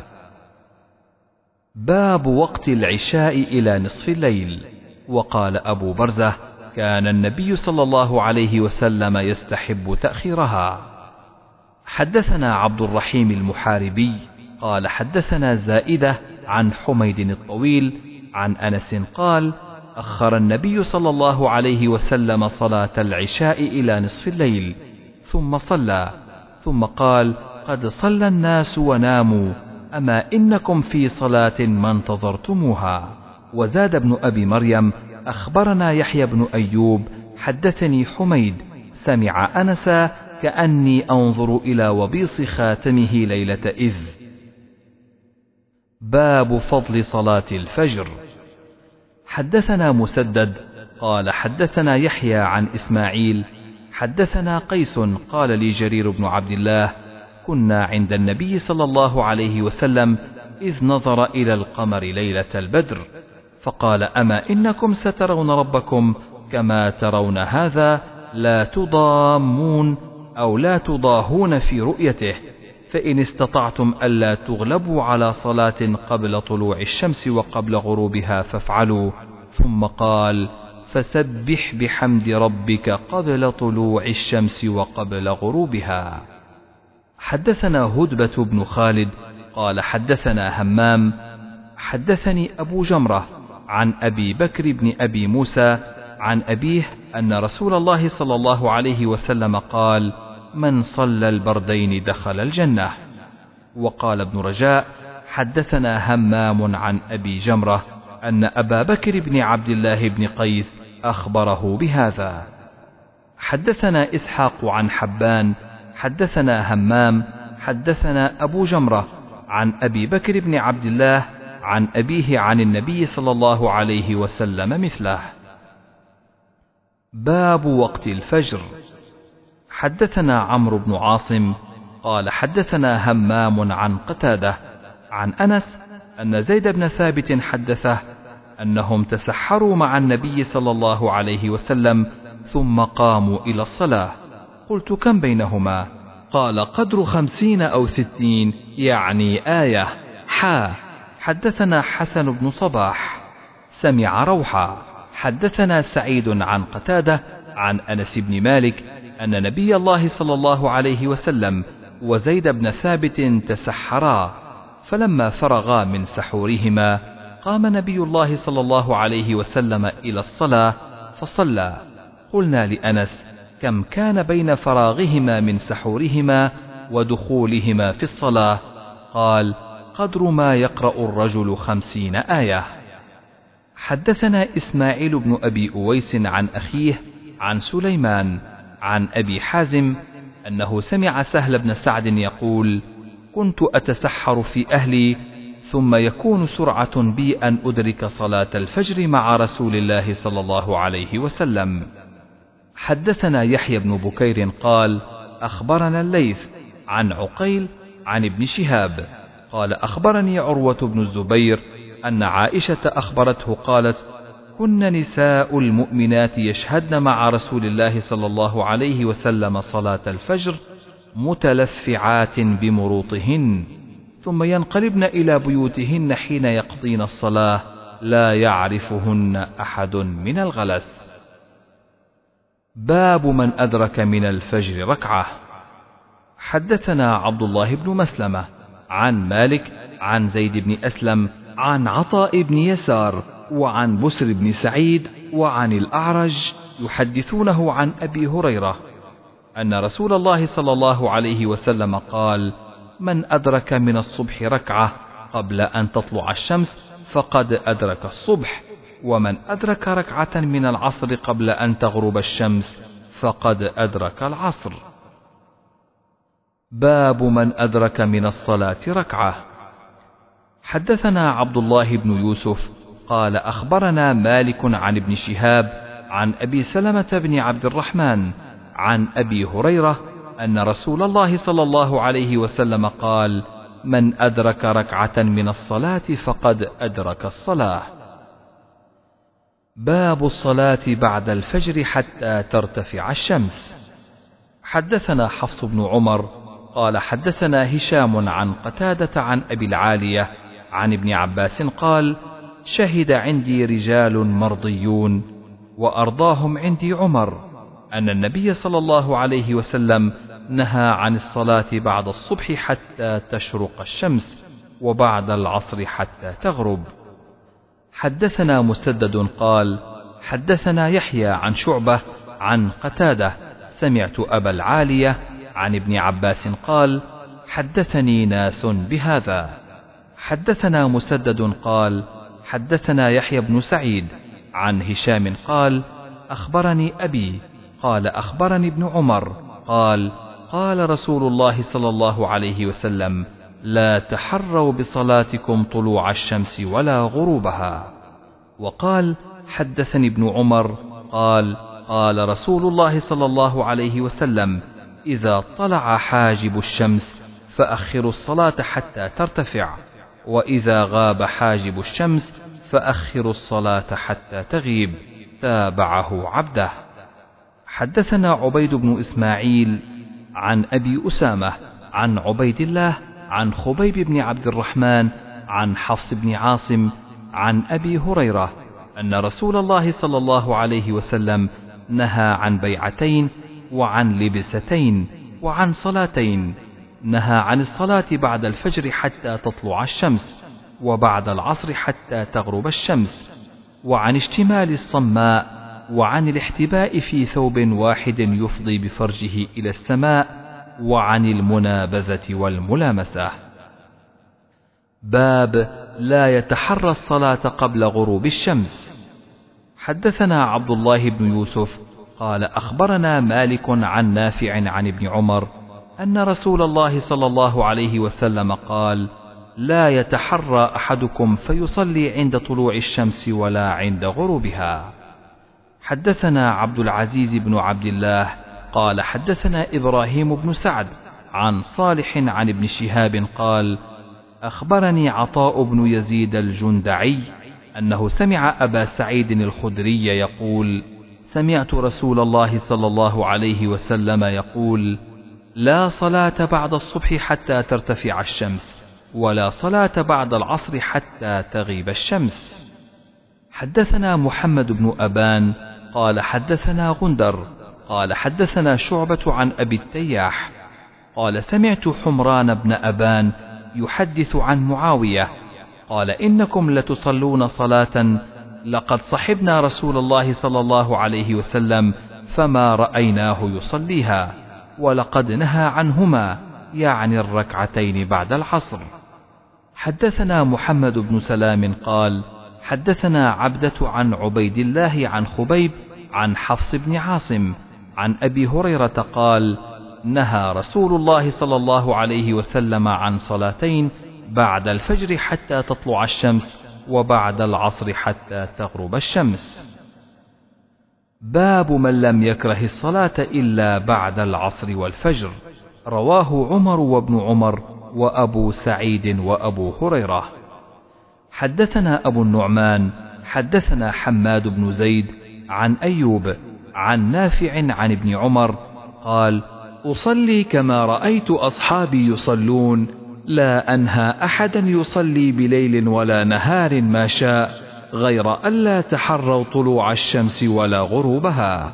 باب وقت العشاء إلى نصف الليل. وقال أبو برزة: كان النبي صلى الله عليه وسلم يستحب تأخيرها. حدثنا عبد الرحيم المحاربي قال: حدثنا زائدة عن حميد الطويل عن أنس قال: أخر النبي صلى الله عليه وسلم صلاة العشاء إلى نصف الليل ثم صلى، ثم قال: قد صلى الناس وناموا، أما إنكم في صلاة ما انتظرتموها. وزاد ابن أبي مريم: أخبرنا يحيى بن أيوب حدثني حميد سمع أنسا كأني أنظر إلى وبيص خاتمه ليلة إذ. باب فضل صلاة الفجر. حدثنا مسدد قال: حدثنا يحيى عن إسماعيل حدثنا قيس قال لي جرير بن عبد الله: كنا عند النبي صلى الله عليه وسلم إذ نظر إلى القمر ليلة البدر، فقال: أما إنكم سترون ربكم كما ترون هذا، لا تضامون أو لا تضاهون في رؤيته، فإن استطعتم ألا تغلبوا على صلاة قبل طلوع الشمس وقبل غروبها فافعلوا. ثم قال: فسبح بحمد ربك قبل طلوع الشمس وقبل غروبها. حدثنا هدبة بن خالد قال: حدثنا همام حدثني أبو جمرة عن أبي بكر بن أبي موسى عن أبيه أن رسول الله صلى الله عليه وسلم قال: من صلى البردين دخل الجنة. وقال ابن رجاء: حدثنا همام عن أبي جمرة أن أبا بكر بن عبد الله بن قيس أخبره بهذا. حدثنا إسحاق عن حبان حدثنا همام حدثنا أبو جمرة عن أبي بكر بن عبد الله عن أبيه عن النبي صلى الله عليه وسلم مثله. باب وقت الفجر. حدثنا عمرو بن عاصم قال: حدثنا همام عن قتادة عن أنس أن زيد بن ثابت حدثه أنهم تسحروا مع النبي صلى الله عليه وسلم ثم قاموا إلى الصلاة. قلت: كم بينهما؟ قال: قدر خمسين أو ستين، يعني آية. حا حدثنا حسن بن صباح سمع روحا حدثنا سعيد عن قتادة عن أنس بن مالك أن نبي الله صلى الله عليه وسلم وزيد بن ثابت تسحرا، فلما فرغا من سحورهما قام نبي الله صلى الله عليه وسلم إلى الصلاة فصلى. قلنا لأنس: كم كان بين فراغهما من سحورهما ودخولهما في الصلاة؟ قال: قدر ما يقرأ الرجل خمسين آية. حدثنا إسماعيل بن أبي أويس عن أخيه عن سليمان عن أبي حازم أنه سمع سهل بن سعد يقول: كنت أتسحر في أهلي ثم يكون سرعة بي أن أدرك صلاة الفجر مع رسول الله صلى الله عليه وسلم. حدثنا يحيى بن بكير قال: أخبرنا الليث عن عقيل عن ابن شهاب قال: أخبرني عروة بن الزبير أن عائشة أخبرته قالت: كن نساء المؤمنات يشهدن مع رسول الله صلى الله عليه وسلم صلاة الفجر متلفعات بمروطهن، ثم ينقلبن إلى بيوتهن حين يقضين الصلاة لا يعرفهن أحد من الغلس. باب من أدرك من الفجر ركعة. حدثنا عبد الله بن مسلمة عن مالك عن زيد بن أسلم عن عطاء بن يسار وعن بسر بن سعيد وعن الأعرج يحدثونه عن أبي هريرة أن رسول الله صلى الله عليه وسلم قال: من أدرك من الصبح ركعة قبل أن تطلع الشمس فقد أدرك الصبح، ومن أدرك ركعة من العصر قبل أن تغرب الشمس فقد أدرك العصر. باب من أدرك من الصلاة ركعة. حدثنا عبد الله بن يوسف قال: أخبرنا مالك عن ابن شهاب عن أبي سلمة بن عبد الرحمن عن أبي هريرة أن رسول الله صلى الله عليه وسلم قال: من أدرك ركعة من الصلاة فقد أدرك الصلاة. باب الصلاة بعد الفجر حتى ترتفع الشمس. حدثنا حفص بن عمر قال: حدثنا هشام عن قتادة عن أبي العالية عن ابن عباس قال: شهد عندي رجال مرضيون وأرضاهم عندي عمر أن النبي صلى الله عليه وسلم نهى عن الصلاة بعد الصبح حتى تشرق الشمس وبعد العصر حتى تغرب. حدثنا مسدد قال: حدثنا يحيى عن شعبة عن قتادة سمعت أبا العالية عن ابن عباس قال: حدثني ناس بهذا. حدثنا مسدد قال: حدثنا يحيى بن سعيد عن هشام قال: أخبرني أبي قال: أخبرني ابن عمر قال: قال رسول الله صلى الله عليه وسلم: لا تحروا بصلاتكم طلوع الشمس ولا غروبها. وقال: حدثني ابن عمر قال: قال رسول الله صلى الله عليه وسلم: إذا طلع حاجب الشمس فأخروا الصلاة حتى ترتفع، وإذا غاب حاجب الشمس فأخروا الصلاة حتى تغيب. تابعه عبده. حدثنا عبيد بن إسماعيل عن أبي أسامة عن عبيد الله عن خبيب بن عبد الرحمن عن حفص بن عاصم عن أبي هريرة أن رسول الله صلى الله عليه وسلم نهى عن بيعتين وعن لبستين وعن صلاتين. نهى عن الصلاة بعد الفجر حتى تطلع الشمس، وبعد العصر حتى تغرب الشمس، وعن اشتمال الصماء، وعن الاحتباء في ثوب واحد يفضي بفرجه إلى السماء، وعن المنابذة والملامسة. باب لا يتحرى الصلاة قبل غروب الشمس. حدثنا عبد الله بن يوسف قال: أخبرنا مالك عن نافع عن ابن عمر أن رسول الله صلى الله عليه وسلم قال: لا يتحرى أحدكم فيصلي عند طلوع الشمس ولا عند غروبها. حدثنا عبد العزيز بن عبد الله قال: حدثنا إبراهيم بن سعد عن صالح عن ابن شهاب قال: أخبرني عطاء بن يزيد الجندعي أنه سمع أبا سعيد الخدري يقول: سمعت رسول الله صلى الله عليه وسلم يقول: لا صلاة بعد الصبح حتى ترتفع الشمس، ولا صلاة بعد العصر حتى تغيب الشمس. حدثنا محمد بن أبان قال حدثنا غندر قال حدثنا شعبة عن أبي التياح قال سمعت حمران بن أبان يحدث عن معاوية قال إنكم لتصلون صلاة لقد صحبنا رسول الله صلى الله عليه وسلم فما رأيناه يصليها، ولقد نهى عنهما، يعني الركعتين بعد العصر. حدثنا محمد بن سلام قال حدثنا عبدة عن عبيد الله عن خبيب عن حفص بن عاصم عن أبي هريرة قال نهى رسول الله صلى الله عليه وسلم عن صلاتين بعد الفجر حتى تطلع الشمس وبعد العصر حتى تغرب الشمس. باب من لم يكره الصلاة إلا بعد العصر والفجر. رواه عمر وابن عمر وأبو سعيد وأبو هريرة. حدثنا أبو النعمان حدثنا حماد بن زيد عن أيوب عن نافع عن ابن عمر قال أصلي كما رأيت أصحابي يصلون، لا أنهى أحدا يصلي بليل ولا نهار ما شاء غير ألا تحروا طلوع الشمس ولا غروبها.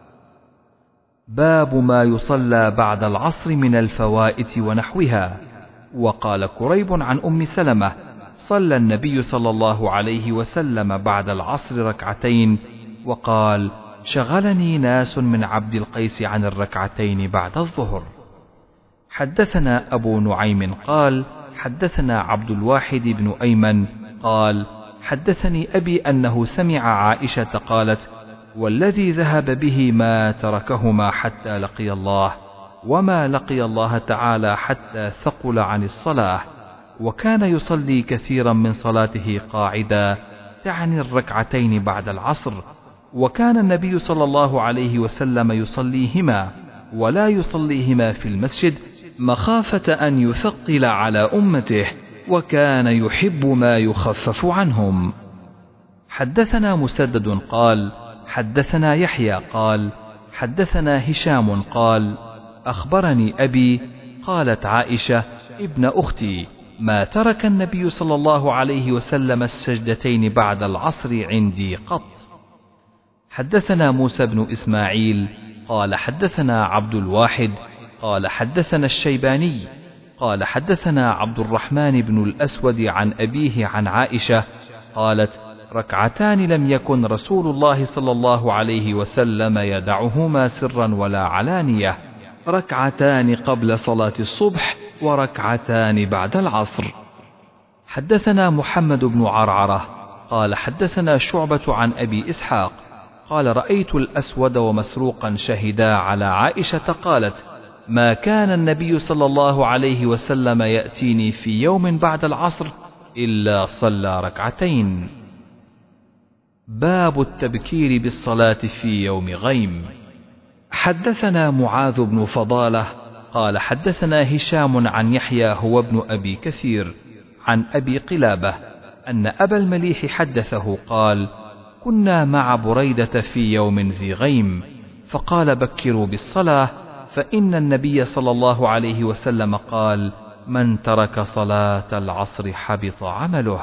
باب ما يصلى بعد العصر من الفوائت ونحوها. وقال كريب عن أم سلمة صلى النبي صلى الله عليه وسلم بعد العصر ركعتين وقال شغلني ناس من عبد القيس عن الركعتين بعد الظهر. حدثنا أبو نعيم قال حدثنا عبد الواحد بن أيمن قال حدثني أبي أنه سمع عائشة قالت والذي ذهب به ما تركهما حتى لقي الله، وما لقي الله تعالى حتى ثقل عن الصلاة، وكان يصلي كثيرا من صلاته قاعدا، تعني الركعتين بعد العصر، وكان النبي صلى الله عليه وسلم يصليهما ولا يصليهما في المسجد مخافة أن يثقل على أمته، وكان يحب ما يخفف عنهم. حدثنا مسدد قال حدثنا يحيى قال حدثنا هشام قال أخبرني أبي قالت عائشة ابن أختي ما ترك النبي صلى الله عليه وسلم السجدتين بعد العصر عندي قط. حدثنا موسى بن إسماعيل قال حدثنا عبد الواحد قال حدثنا الشيباني قال حدثنا عبد الرحمن بن الأسود عن أبيه عن عائشة قالت ركعتان لم يكن رسول الله صلى الله عليه وسلم يدعهما سرا ولا علانية، ركعتان قبل صلاة الصبح وركعتان بعد العصر. حدثنا محمد بن عرعرة قال حدثنا شعبة عن أبي إسحاق قال رأيت الأسود ومسروقا شهدا على عائشة قالت ما كان النبي صلى الله عليه وسلم يأتيني في يوم بعد العصر إلا صلى ركعتين. باب التبكير بالصلاة في يوم غيم. حدثنا معاذ بن فضالة قال حدثنا هشام عن يحيى هو ابن أبي كثير عن أبي قلابة أن أبا المليح حدثه قال كنا مع بريدة في يوم ذي غيم فقال بكروا بالصلاة فإن النبي صلى الله عليه وسلم قال من ترك صلاة العصر حبط عمله.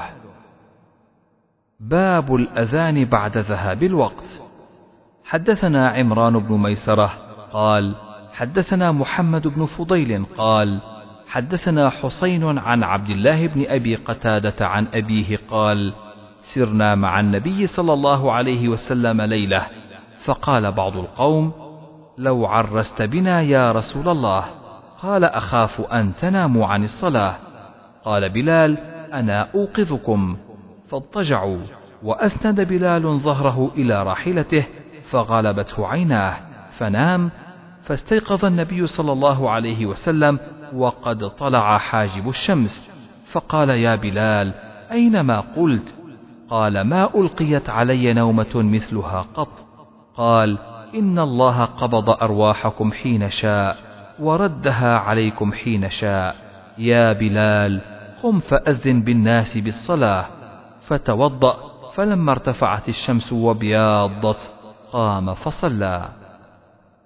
باب الأذان بعد ذهاب الوقت. حدثنا عمران بن ميسرة قال حدثنا محمد بن فضيل قال حدثنا حسين عن عبد الله بن أبي قتادة عن أبيه قال سرنا مع النبي صلى الله عليه وسلم ليلة فقال بعض القوم لو عرست بنا يا رسول الله، قال أخاف أن تناموا عن الصلاة. قال بلال أنا أوقظكم، فاضطجعوا وأسند بلال ظهره إلى راحلته فغلبته عيناه فنام، فاستيقظ النبي صلى الله عليه وسلم وقد طلع حاجب الشمس فقال يا بلال أين ما قلت؟ قال ما ألقيت علي نومة مثلها قط. قال إن الله قبض أرواحكم حين شاء وردها عليكم حين شاء، يا بلال قم فأذن بالناس بالصلاة. فتوضأ فلما ارتفعت الشمس وبياضت قام فصلى.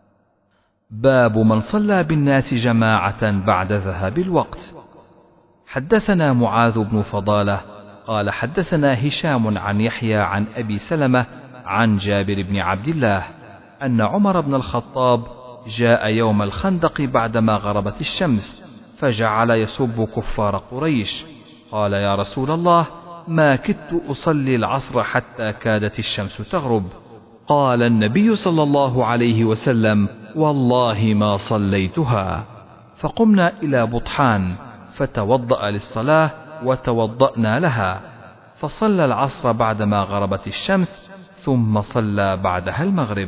باب من صلى بالناس جماعة بعد ذهاب الوقت. حدثنا معاذ بن فضالة قال حدثنا هشام عن يحيى عن أبي سلمة عن جابر بن عبد الله أن عمر بن الخطاب جاء يوم الخندق بعدما غربت الشمس فجعل يسب كفار قريش. قال يا رسول الله ما كدت أصلي العصر حتى كادت الشمس تغرب. قال النبي صلى الله عليه وسلم والله ما صليتها. فقمنا إلى بطحان فتوضأ للصلاة وتوضأنا لها، فصلى العصر بعدما غربت الشمس ثم صلى بعدها المغرب.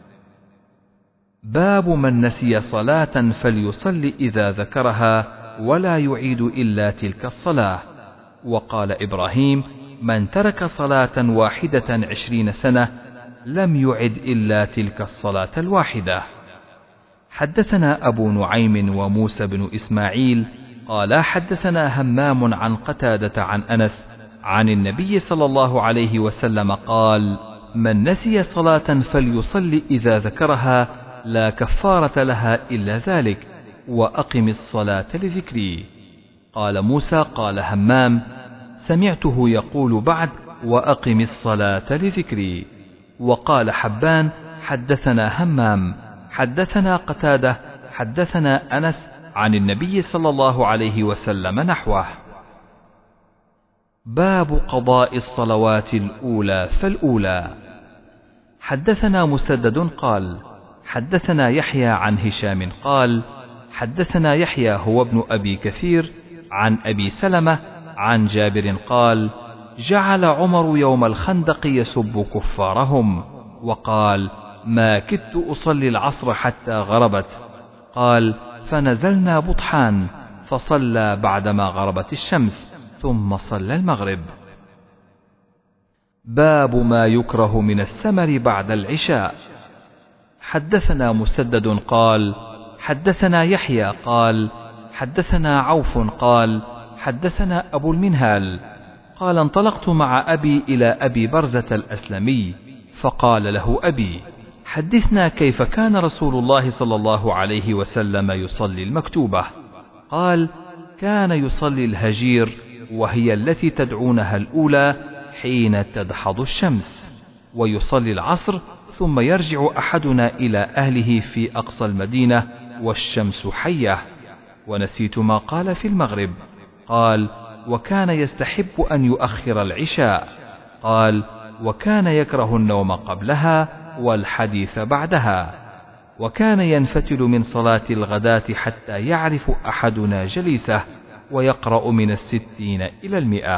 باب من نسي صلاة فليصلي إذا ذكرها ولا يعيد إلا تلك الصلاة. وقال إبراهيم من ترك صلاة واحدة عشرين سنة لم يعد إلا تلك الصلاة الواحدة. حدثنا أبو نعيم وموسى بن إسماعيل قال حدثنا همام عن قتادة عن أنس عن النبي صلى الله عليه وسلم قال من نسي صلاة فليصلي إذا ذكرها لا كفارة لها إلا ذلك وأقم الصلاة لذكري. قال موسى قال همام سمعته يقول بعد وأقم الصلاة لذكري. وقال حبان حدثنا همام حدثنا قتادة حدثنا أنس عن النبي صلى الله عليه وسلم نحوه. باب قضاء الصلوات الأولى فالأولى. حدثنا مسدد قال حدثنا يحيى عن هشام قال حدثنا يحيى هو ابن أبي كثير عن أبي سلمة عن جابر قال جعل عمر يوم الخندق يسب كفارهم وقال ما كدت أصلي العصر حتى غربت. قال فنزلنا بطحان فصلى بعدما غربت الشمس ثم صلى المغرب. باب ما يكره من السمر بعد العشاء. حدثنا مسدد قال حدثنا يحيى قال حدثنا عوف قال حدثنا أبو المنهال قال انطلقت مع أبي إلى أبي برزة الأسلمي فقال له أبي حدثنا كيف كان رسول الله صلى الله عليه وسلم يصلي المكتوبة. قال كان يصلي الهجير وهي التي تدعونها الأولى حين تدحض الشمس، ويصلي العصر ثم يرجع أحدنا إلى أهله في أقصى المدينة والشمس حية. ونسيت ما قال في المغرب. قال وكان يستحب أن يؤخر العشاء. قال وكان يكره النوم قبلها والحديث بعدها. وكان ينفتل من صلاة الغداة حتى يعرف أحدنا جليسه ويقرأ من الستين إلى المئة.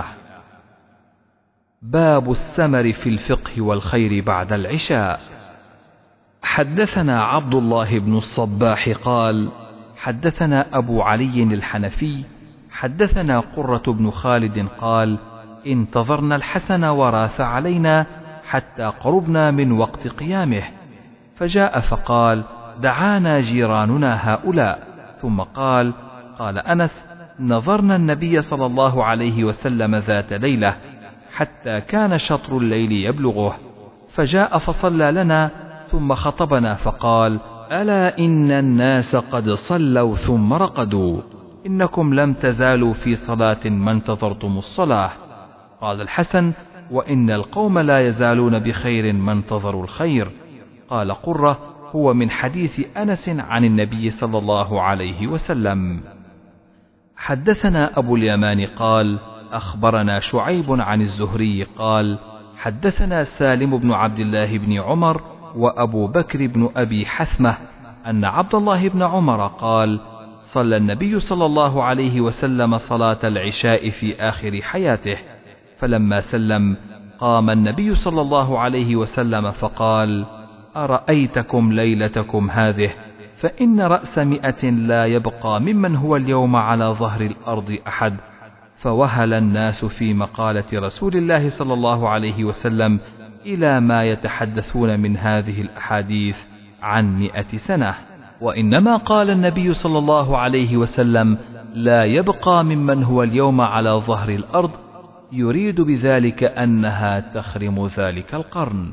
باب السمر في الفقه والخير بعد العشاء. حدثنا عبد الله بن الصباح قال حدثنا أبو علي الحنفي حدثنا قرة بن خالد قال انتظرنا الحسن وراث علينا حتى قربنا من وقت قيامه، فجاء فقال دعانا جيراننا هؤلاء. ثم قال قال أنس نظرنا النبي صلى الله عليه وسلم ذات ليلة حتى كان شطر الليل يبلغه، فجاء فصلى لنا ثم خطبنا فقال ألا إن الناس قد صلوا ثم رقدوا، إنكم لم تزالوا في صلاة ما انتظرتم الصلاة. قال الحسن وإن القوم لا يزالون بخير ما انتظروا الخير. قال قرة هو من حديث أنس عن النبي صلى الله عليه وسلم. حدثنا أبو اليمان قال أخبرنا شعيب عن الزهري قال حدثنا سالم بن عبد الله بن عمر وأبو بكر بن أبي حثمة أن عبد الله بن عمر قال صلى النبي صلى الله عليه وسلم صلاة العشاء في آخر حياته، فلما سلم قام النبي صلى الله عليه وسلم فقال أرأيتكم ليلتكم هذه فإن رأس مئة لا يبقى ممن هو اليوم على ظهر الأرض أحد. فوهل الناس في مقالة رسول الله صلى الله عليه وسلم إلى ما يتحدثون من هذه الأحاديث عن مئة سنة. وإنما قال النبي صلى الله عليه وسلم لا يبقى ممن هو اليوم على ظهر الأرض، يريد بذلك أنها تخرم ذلك القرن.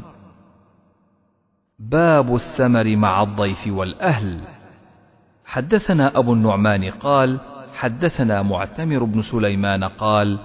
باب السمر مع الضيف والأهل. حدثنا أبو النعمان قال حدثنا معتمر بن سليمان قال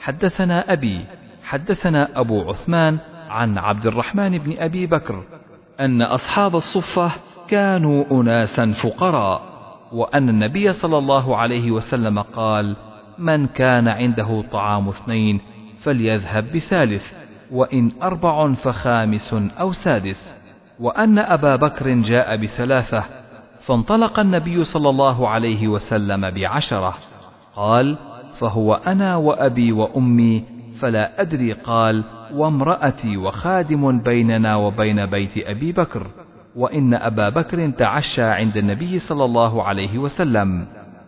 حدثنا أبي حدثنا أبو عثمان عن عبد الرحمن بن أبي بكر أن أصحاب الصفة كانوا أناسا فقراء، وأن النبي صلى الله عليه وسلم قال من كان عنده طعام اثنين فليذهب بثالث، وإن أربع فخامس أو سادس، وأن أبا بكر جاء بثلاثة، فانطلق النبي صلى الله عليه وسلم بعشرة. قال فهو أنا وأبي وأمي، فلا أدري قال وامرأتي وخادم بيننا وبين بيت أبي بكر، وإن أبا بكر تعشى عند النبي صلى الله عليه وسلم،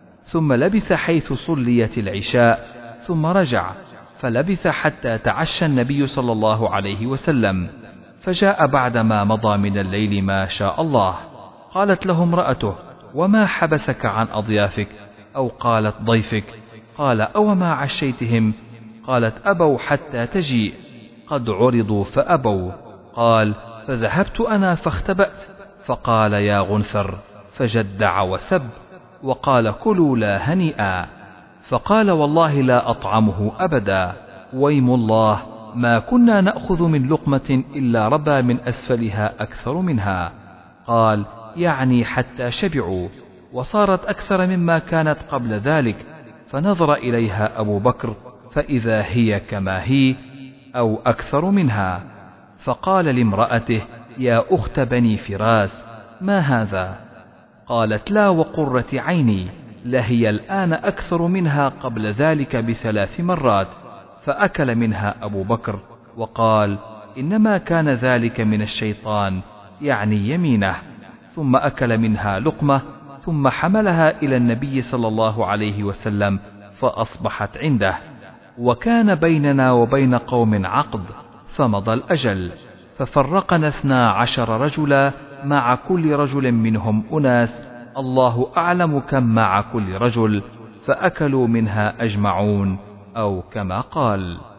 ثم لبث حيث صليت العشاء ثم رجع، فلبث حتى تعشى النبي صلى الله عليه وسلم، فجاء بعدما مضى من الليل ما شاء الله. قالت له امرأته وما حبسك عن أضيافك؟ أو قالت ضيفك؟ قال أوما عشيتهم؟ قالت أبوا حتى تجيء، قد عرضوا فأبوا. قال فذهبت أنا فاختبأت، فقال يا غنثر، فجدع وسب وقال كلوا لا هنيئا، فقال والله لا أطعمه أبدا، ويم الله ما كنا نأخذ من لقمة إلا ربى من أسفلها أكثر منها. قال يعني حتى شبعوا، وصارت أكثر مما كانت قبل ذلك، فنظر إليها أبو بكر فإذا هي كما هي أو أكثر منها، فقال لامرأته يا أخت بني فراس ما هذا؟ قالت لا وقرة عيني، لهي الآن أكثر منها قبل ذلك بثلاث مرات. فأكل منها أبو بكر وقال إنما كان ذلك من الشيطان، يعني يمينه، ثم أكل منها لقمة، ثم حملها إلى النبي صلى الله عليه وسلم فأصبحت عنده، وكان بيننا وبين قوم عقد، فمضى الأجل، ففرقنا اثنا عشر رجلا، مع كل رجل منهم أناس، الله أعلم كم مع كل رجل، فأكلوا منها أجمعون، أو كما قال.